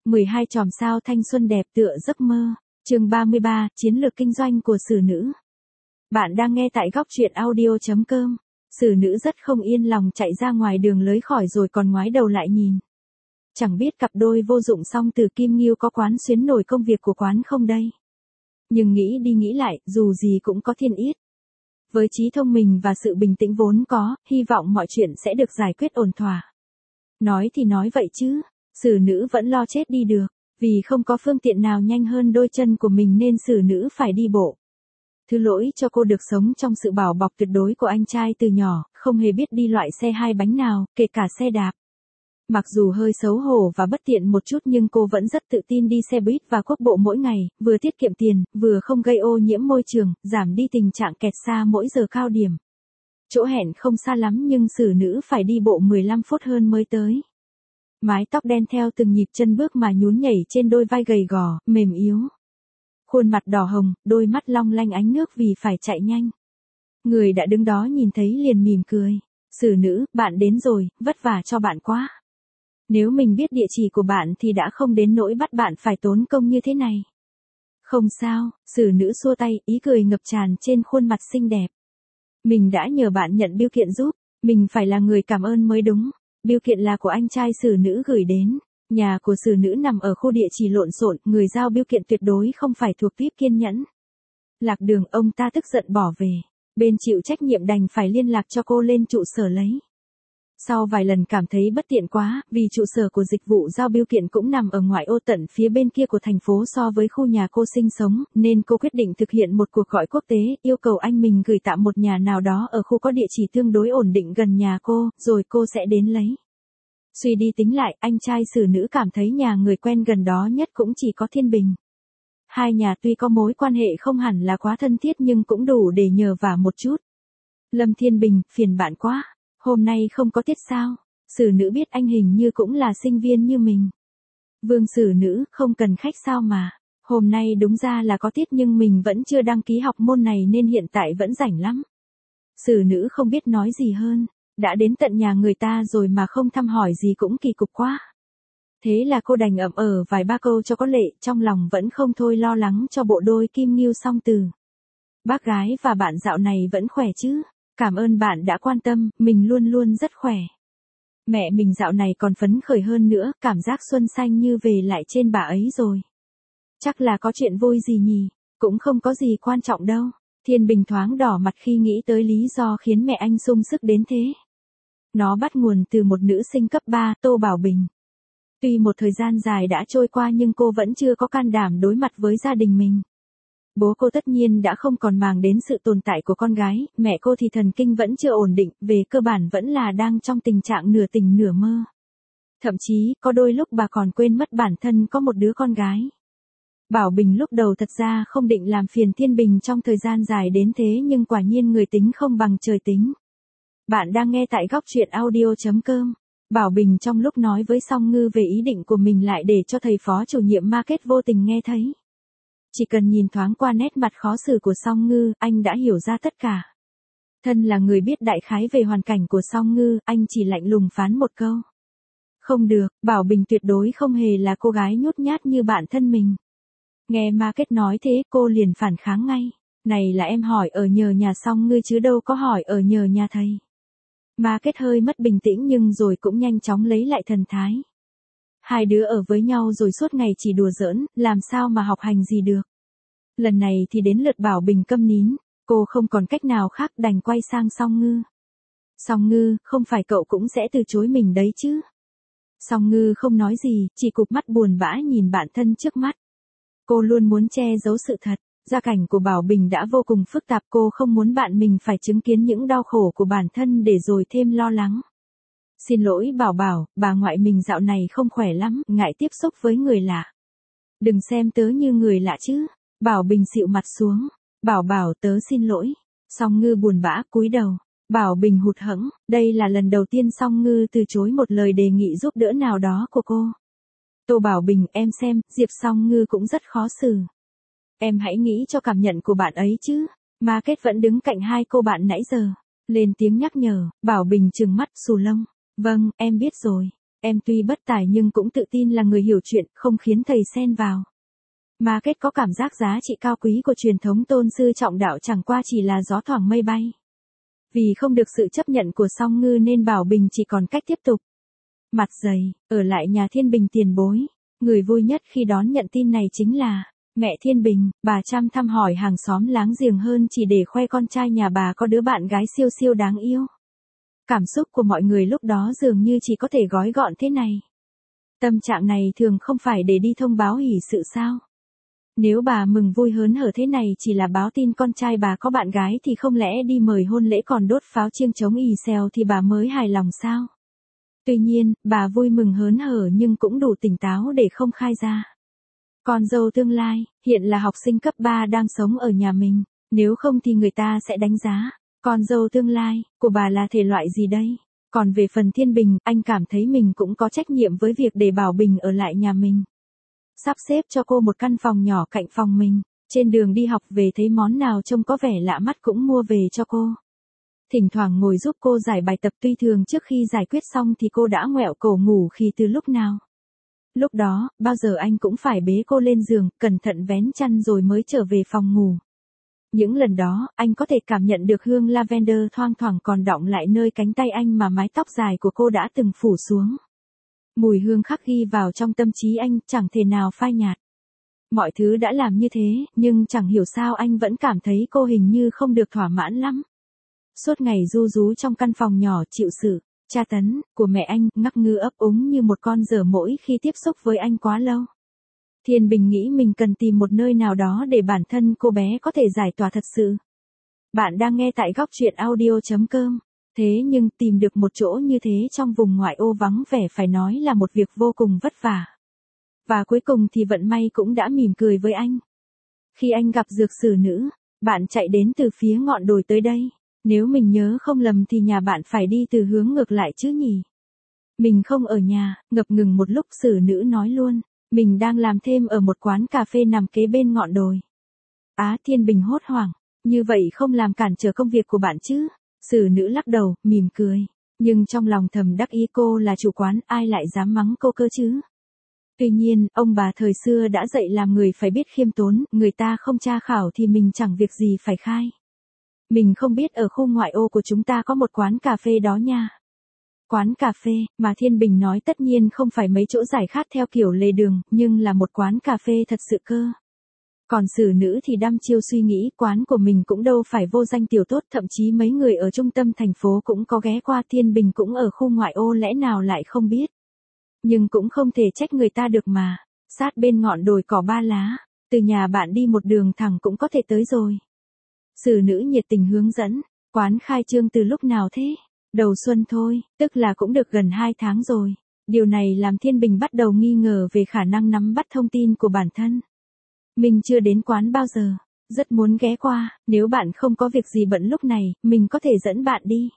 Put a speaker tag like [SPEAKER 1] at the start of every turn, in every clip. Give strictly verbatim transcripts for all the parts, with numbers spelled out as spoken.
[SPEAKER 1] mười hai chòm sao thanh xuân đẹp tựa giấc mơ. Chương ba mươi ba, chiến lược kinh doanh của xử nữ. Bạn đang nghe tại góc truyện audio chấm com. Xử nữ rất không yên lòng chạy ra ngoài đường lưới khỏi rồi còn ngoái đầu lại nhìn. Chẳng biết cặp đôi vô dụng song từ Kim Nghiêu có quán xuyến nổi công việc của quán không đây. Nhưng nghĩ đi nghĩ lại, dù gì cũng có Thiên Yết. Với trí thông minh và sự bình tĩnh vốn có, hy vọng mọi chuyện sẽ được giải quyết ổn thỏa. Nói thì nói vậy chứ, xử nữ vẫn lo chết đi được, vì không có phương tiện nào nhanh hơn đôi chân của mình nên xử nữ phải đi bộ. Thứ lỗi cho cô được sống trong sự bảo bọc tuyệt đối của anh trai từ nhỏ, không hề biết đi loại xe hai bánh nào, kể cả xe đạp. Mặc dù hơi xấu hổ và bất tiện một chút nhưng cô vẫn rất tự tin đi xe buýt và quốc bộ mỗi ngày, vừa tiết kiệm tiền, vừa không gây ô nhiễm môi trường, giảm đi tình trạng kẹt xa mỗi giờ cao điểm. Chỗ hẹn không xa lắm nhưng xử nữ phải đi bộ mười lăm phút hơn mới tới. Mái tóc đen theo từng nhịp chân bước mà nhún nhảy trên đôi vai gầy gò, mềm yếu. Khuôn mặt đỏ hồng, đôi mắt long lanh ánh nước vì phải chạy nhanh. Người đã đứng đó nhìn thấy liền mỉm cười. Xử nữ, bạn đến rồi, vất vả cho bạn quá. Nếu mình biết địa chỉ của bạn thì đã không đến nỗi bắt bạn phải tốn công như thế này. Không sao, xử nữ xua tay, ý cười ngập tràn trên khuôn mặt xinh đẹp. Mình đã nhờ bạn nhận bưu kiện giúp, mình phải là người cảm ơn mới đúng. Bưu kiện là của anh trai xử nữ gửi đến. Nhà của xử nữ nằm ở khu địa chỉ lộn xộn, người giao bưu kiện tuyệt đối không phải thuộc típ kiên nhẫn. Lạc đường ông ta tức giận bỏ về. Bên chịu trách nhiệm đành phải liên lạc cho cô lên trụ sở lấy. Sau vài lần cảm thấy bất tiện quá, vì trụ sở của dịch vụ giao bưu kiện cũng nằm ở ngoại ô tận phía bên kia của thành phố so với khu nhà cô sinh sống, nên cô quyết định thực hiện một cuộc gọi quốc tế, yêu cầu anh mình gửi tạm một nhà nào đó ở khu có địa chỉ tương đối ổn định gần nhà cô, rồi cô sẽ đến lấy. Suy đi tính lại, anh trai xử nữ cảm thấy nhà người quen gần đó nhất cũng chỉ có Thiên Bình. Hai nhà tuy có mối quan hệ không hẳn là quá thân thiết nhưng cũng đủ để nhờ vả một chút. Lâm Thiên Bình, phiền bạn quá. Hôm nay không có tiết sao? Xử nữ biết anh hình như cũng là sinh viên như mình. Vương xử nữ, không cần khách sao mà. Hôm nay đúng ra là có tiết nhưng mình vẫn chưa đăng ký học môn này nên hiện tại vẫn rảnh lắm. Xử nữ không biết nói gì hơn. Đã đến tận nhà người ta rồi mà không thăm hỏi gì cũng kỳ cục quá. Thế là cô đành ậm ờ vài ba câu cho có lệ, trong lòng vẫn không thôi lo lắng cho bộ đôi Kim Nghiêu song từ. Bác gái và bạn dạo này vẫn khỏe chứ? Cảm ơn bạn đã quan tâm, mình luôn luôn rất khỏe. Mẹ mình dạo này còn phấn khởi hơn nữa, cảm giác xuân xanh như về lại trên bà ấy rồi. Chắc là có chuyện vui gì nhỉ, cũng không có gì quan trọng đâu. Thiên Bình thoáng đỏ mặt khi nghĩ tới lý do khiến mẹ anh sung sức đến thế. Nó bắt nguồn từ một nữ sinh cấp ba, Tô Bảo Bình. Tuy một thời gian dài đã trôi qua nhưng cô vẫn chưa có can đảm đối mặt với gia đình mình. Bố cô tất nhiên đã không còn màng đến sự tồn tại của con gái, mẹ cô thì thần kinh vẫn chưa ổn định, về cơ bản vẫn là đang trong tình trạng nửa tỉnh nửa mơ. Thậm chí, có đôi lúc bà còn quên mất bản thân có một đứa con gái. Bảo Bình lúc đầu thật ra không định làm phiền Thiên Bình trong thời gian dài đến thế nhưng quả nhiên người tính không bằng trời tính. Bạn đang nghe tại góc truyện audio chấm com. Bảo Bình trong lúc nói với Song Ngư về ý định của mình lại để cho thầy phó chủ nhiệm market vô tình nghe thấy. Chỉ cần nhìn thoáng qua nét mặt khó xử của Song Ngư, anh đã hiểu ra tất cả. Thân là người biết đại khái về hoàn cảnh của Song Ngư, anh chỉ lạnh lùng phán một câu. Không được, Bảo Bình tuyệt đối không hề là cô gái nhút nhát như bạn thân mình. Nghe market nói thế, cô liền phản kháng ngay. Này là em hỏi ở nhờ nhà Song Ngư chứ đâu có hỏi ở nhờ nhà thầy. Market hơi mất bình tĩnh nhưng rồi cũng nhanh chóng lấy lại thần thái. Hai đứa ở với nhau rồi suốt ngày chỉ đùa giỡn, làm sao mà học hành gì được. Lần này thì đến lượt Bảo Bình câm nín, cô không còn cách nào khác đành quay sang Song Ngư. Song Ngư, không phải cậu cũng sẽ từ chối mình đấy chứ. Song Ngư không nói gì, chỉ cụp mắt buồn bã nhìn bạn thân trước mắt. Cô luôn muốn che giấu sự thật, gia cảnh của Bảo Bình đã vô cùng phức tạp, cô không muốn bạn mình phải chứng kiến những đau khổ của bản thân để rồi thêm lo lắng. Xin lỗi Bảo Bảo, bà ngoại mình dạo này không khỏe lắm, ngại tiếp xúc với người lạ. Đừng xem tớ như người lạ chứ. Bảo Bình xịu mặt xuống. Bảo Bảo tớ xin lỗi. Song Ngư buồn bã cúi đầu. Bảo Bình hụt hẫng, đây là lần đầu tiên Song Ngư từ chối một lời đề nghị giúp đỡ nào đó của cô. Tô Bảo Bình, em xem, Diệp Song Ngư cũng rất khó xử. Em hãy nghĩ cho cảm nhận của bạn ấy chứ. Market vẫn đứng cạnh hai cô bạn nãy giờ. Lên tiếng nhắc nhở, Bảo Bình trừng mắt xù lông. Vâng, em biết rồi. Em tuy bất tài nhưng cũng tự tin là người hiểu chuyện, không khiến thầy xen vào. Market có cảm giác giá trị cao quý của truyền thống tôn sư trọng đạo chẳng qua chỉ là gió thoảng mây bay. Vì không được sự chấp nhận của Song Ngư nên Bảo Bình chỉ còn cách tiếp tục. Mặt dày, ở lại nhà Thiên Bình tiền bối. Người vui nhất khi đón nhận tin này chính là mẹ Thiên Bình. Bà chăm thăm hỏi hàng xóm láng giềng hơn chỉ để khoe con trai nhà bà có đứa bạn gái siêu siêu đáng yêu. Cảm xúc của mọi người lúc đó dường như chỉ có thể gói gọn thế này. Tâm trạng này thường không phải để đi thông báo hỷ sự sao? Nếu bà mừng vui hớn hở thế này chỉ là báo tin con trai bà có bạn gái thì không lẽ đi mời hôn lễ còn đốt pháo chiêng chống ì xèo thì bà mới hài lòng sao? Tuy nhiên, bà vui mừng hớn hở nhưng cũng đủ tỉnh táo để không khai ra. Con dâu tương lai, hiện là học sinh cấp ba đang sống ở nhà mình, nếu không thì người ta sẽ đánh giá. Con dâu tương lai, của bà là thể loại gì đây? Còn về phần Thiên Bình, anh cảm thấy mình cũng có trách nhiệm với việc để Bảo Bình ở lại nhà mình. Sắp xếp cho cô một căn phòng nhỏ cạnh phòng mình, trên đường đi học về thấy món nào trông có vẻ lạ mắt cũng mua về cho cô. Thỉnh thoảng ngồi giúp cô giải bài tập tuy thường trước khi giải quyết xong thì cô đã ngoẹo cổ ngủ khi từ lúc nào. Lúc đó, bao giờ anh cũng phải bế cô lên giường, cẩn thận vén chăn rồi mới trở về phòng ngủ. Những lần đó, anh có thể cảm nhận được hương lavender thoang thoảng còn đọng lại nơi cánh tay anh mà mái tóc dài của cô đã từng phủ xuống. Mùi hương khắc ghi vào trong tâm trí anh, chẳng thể nào phai nhạt. Mọi thứ đã làm như thế, nhưng chẳng hiểu sao anh vẫn cảm thấy cô hình như không được thỏa mãn lắm. Suốt ngày ru rú trong căn phòng nhỏ chịu sự tra tấn của mẹ anh, ngắc ngư ấp úng như một con dở mỗi khi tiếp xúc với anh quá lâu. Thiên Bình nghĩ mình cần tìm một nơi nào đó để bản thân cô bé có thể giải tỏa thật sự. Bạn đang nghe tại góc truyện audio chấm com. Thế nhưng tìm được một chỗ như thế trong vùng ngoại ô vắng vẻ phải nói là một việc vô cùng vất vả. Và cuối cùng thì vận may cũng đã mỉm cười với anh. Khi anh gặp dược sử nữ, bạn chạy đến từ phía ngọn đồi tới đây. Nếu mình nhớ không lầm thì nhà bạn phải đi từ hướng ngược lại chứ nhỉ? Mình không ở nhà, ngập ngừng một lúc sử nữ nói luôn. Mình đang làm thêm ở một quán cà phê nằm kế bên ngọn đồi. Á, Thiên Bình hốt hoảng. Như vậy không làm cản trở công việc của bạn chứ? Sử nữ lắc đầu, mỉm cười. Nhưng trong lòng thầm đắc ý cô là chủ quán, ai lại dám mắng cô cơ chứ? Tuy nhiên, ông bà thời xưa đã dạy làm người phải biết khiêm tốn, người ta không tra khảo thì mình chẳng việc gì phải khai. Mình không biết ở khu ngoại ô của chúng ta có một quán cà phê đó nha. Quán cà phê, mà Thiên Bình nói tất nhiên không phải mấy chỗ giải khát theo kiểu lề đường, nhưng là một quán cà phê thật sự cơ. Còn sử nữ thì đăm chiêu suy nghĩ quán của mình cũng đâu phải vô danh tiểu tốt, thậm chí mấy người ở trung tâm thành phố cũng có ghé qua. Thiên Bình cũng ở khu ngoại ô lẽ nào lại không biết. Nhưng cũng không thể trách người ta được mà. Sát bên ngọn đồi cỏ ba lá, từ nhà bạn đi một đường thẳng cũng có thể tới rồi. Sử nữ nhiệt tình hướng dẫn, quán khai trương từ lúc nào thế? Đầu xuân thôi, tức là cũng được gần hai tháng rồi. Điều này làm Thiên Bình bắt đầu nghi ngờ về khả năng nắm bắt thông tin của bản thân. Mình chưa đến quán bao giờ, rất muốn ghé qua, nếu bạn không có việc gì bận lúc này, mình có thể dẫn bạn đi.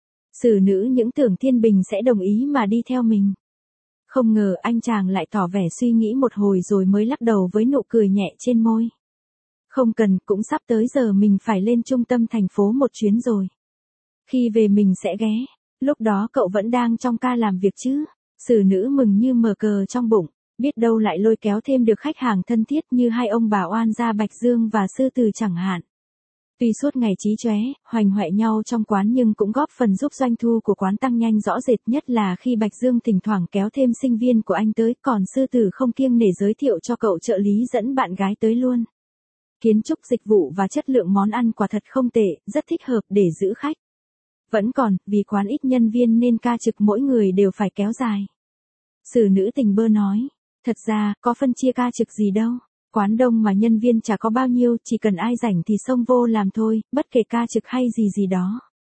[SPEAKER 1] Sử nữ những tưởng Thiên Bình sẽ đồng ý mà đi theo mình. Không ngờ anh chàng lại tỏ vẻ suy nghĩ một hồi rồi mới lắc đầu với nụ cười nhẹ trên môi. Không cần, cũng sắp tới giờ mình phải lên trung tâm thành phố một chuyến rồi. Khi về mình sẽ ghé, lúc đó cậu vẫn đang trong ca làm việc chứ? Sử nữ mừng như mở cờ trong bụng, biết đâu lại lôi kéo thêm được khách hàng thân thiết như hai ông bà oan gia Bạch Dương và Sư Từ chẳng hạn. Tuy suốt ngày chí chóe, hoành hoẹ nhau trong quán nhưng cũng góp phần giúp doanh thu của quán tăng nhanh rõ rệt, nhất là khi Bạch Dương thỉnh thoảng kéo thêm sinh viên của anh tới, còn Sư Từ không kiêng nể giới thiệu cho cậu trợ lý dẫn bạn gái tới luôn. Kiến trúc dịch vụ và chất lượng món ăn quả thật không tệ, rất thích hợp để giữ khách. Vẫn còn, vì quán ít nhân viên nên ca trực mỗi người đều phải kéo dài. Sử nữ tình bơ nói, thật ra, có phân chia ca trực gì đâu. Quán đông mà nhân viên chả có bao nhiêu, chỉ cần ai rảnh thì xông vô làm thôi, bất kể ca trực hay gì gì đó.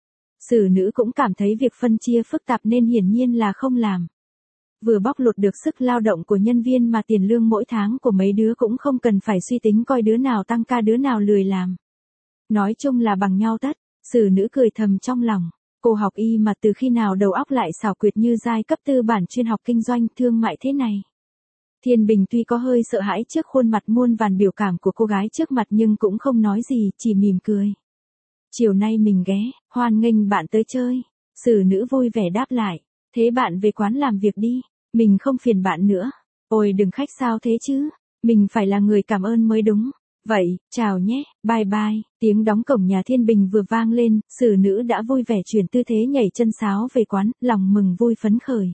[SPEAKER 1] Sử nữ cũng cảm thấy việc phân chia phức tạp nên hiển nhiên là không làm. Vừa bóc lột được sức lao động của nhân viên mà tiền lương mỗi tháng của mấy đứa cũng không cần phải suy tính coi đứa nào tăng ca đứa nào lười làm. Nói chung là bằng nhau tất. Sử nữ cười thầm trong lòng. Cô học y mà từ khi nào đầu óc lại xảo quyệt như giai cấp tư bản chuyên học kinh doanh thương mại thế này. Thiên Bình tuy có hơi sợ hãi trước khuôn mặt muôn vàn biểu cảm của cô gái trước mặt nhưng cũng không nói gì, chỉ mỉm cười. Chiều nay mình ghé, hoan nghênh bạn tới chơi. Sử nữ vui vẻ đáp lại. Thế bạn về quán làm việc đi, mình không phiền bạn nữa. Ôi đừng khách sao thế chứ, mình phải là người cảm ơn mới đúng. Vậy, chào nhé, bye bye. Tiếng đóng cổng nhà Thiên Bình vừa vang lên, xử nữ đã vui vẻ chuyển tư thế nhảy chân sáo về quán, lòng mừng vui phấn khởi.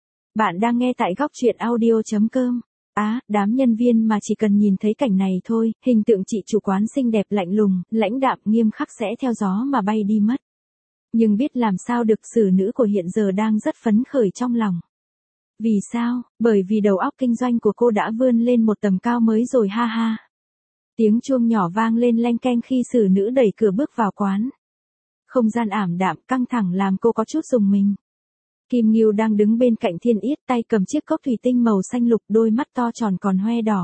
[SPEAKER 1] Bạn đang nghe tại góc truyện audio.com. Á, đám nhân viên mà chỉ cần nhìn thấy cảnh này thôi, hình tượng chị chủ quán xinh đẹp lạnh lùng, lãnh đạm nghiêm khắc sẽ theo gió mà bay đi mất. Nhưng biết làm sao được, xử nữ của hiện giờ đang rất phấn khởi trong lòng. Vì sao? Bởi vì đầu óc kinh doanh của cô đã vươn lên một tầm cao mới rồi ha ha. Tiếng chuông nhỏ vang lên leng keng khi xử nữ đẩy cửa bước vào quán. Không gian ảm đạm căng thẳng làm cô có chút rùng mình. Kim Ngưu đang đứng bên cạnh Thiên Yết, tay cầm chiếc cốc thủy tinh màu xanh lục, đôi mắt to tròn còn hoe đỏ.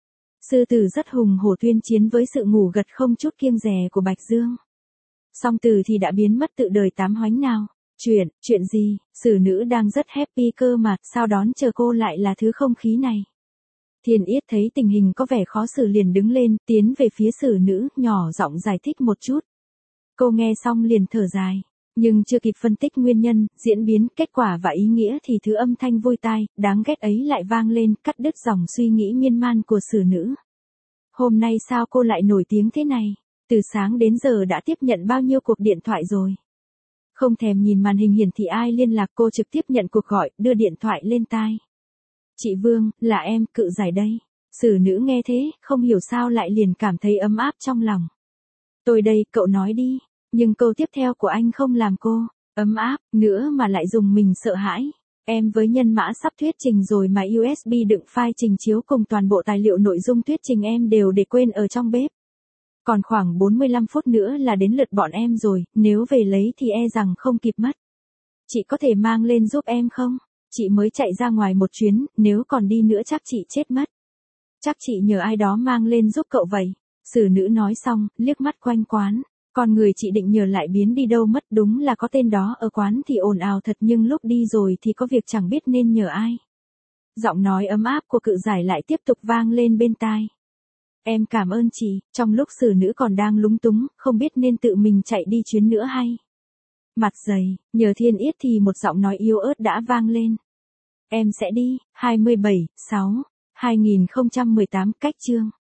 [SPEAKER 1] Sư tử rất hùng hổ tuyên chiến với sự ngủ gật không chút kiêng dè của Bạch Dương. Song Từ thì đã biến mất tự đời tám hoánh nào. Chuyện, chuyện gì, xử nữ đang rất happy cơ mà, sao đón chờ cô lại là thứ không khí này. Thiên Yết thấy tình hình có vẻ khó xử liền đứng lên, tiến về phía xử nữ, nhỏ giọng giải thích một chút. Cô nghe xong liền thở dài, nhưng chưa kịp phân tích nguyên nhân, diễn biến, kết quả và ý nghĩa thì thứ âm thanh vui tai, đáng ghét ấy lại vang lên, cắt đứt dòng suy nghĩ miên man của xử nữ. Hôm nay sao cô lại nổi tiếng thế này? Từ sáng đến giờ đã tiếp nhận bao nhiêu cuộc điện thoại rồi? Không thèm nhìn màn hình hiển thị ai liên lạc, cô trực tiếp nhận cuộc gọi, đưa điện thoại lên tai. Chị Vương, là em, Cự Giải đây. Xử nữ nghe thế, không hiểu sao lại liền cảm thấy ấm áp trong lòng. Tôi đây, cậu nói đi. Nhưng câu tiếp theo của anh không làm cô ấm áp nữa mà lại dùng mình sợ hãi. Em với nhân mã sắp thuyết trình rồi mà u ét bê đựng file trình chiếu cùng toàn bộ tài liệu nội dung thuyết trình em đều để quên ở trong bếp. Còn khoảng bốn mươi lăm phút nữa là đến lượt bọn em rồi, nếu về lấy thì e rằng không kịp mất. Chị có thể mang lên giúp em không? Chị mới chạy ra ngoài một chuyến, nếu còn đi nữa chắc chị chết mất. Chắc chị nhờ ai đó mang lên giúp cậu vậy. Xử nữ nói xong, liếc mắt quanh quán. Con người chị định nhờ lại biến đi đâu mất, đúng là có tên đó ở quán thì ồn ào thật nhưng lúc đi rồi thì có việc chẳng biết nên nhờ ai. Giọng nói ấm áp của Cự Giải lại tiếp tục vang lên bên tai. Em cảm ơn chị, trong lúc xử nữ còn đang lúng túng, không biết nên tự mình chạy đi chuyến nữa hay. Mặt dày, nhờ Thiên Yết thì một giọng nói yếu ớt đã vang lên. Em sẽ đi, hai mươi bảy, sáu, hai nghìn không trăm mười tám, cách chương.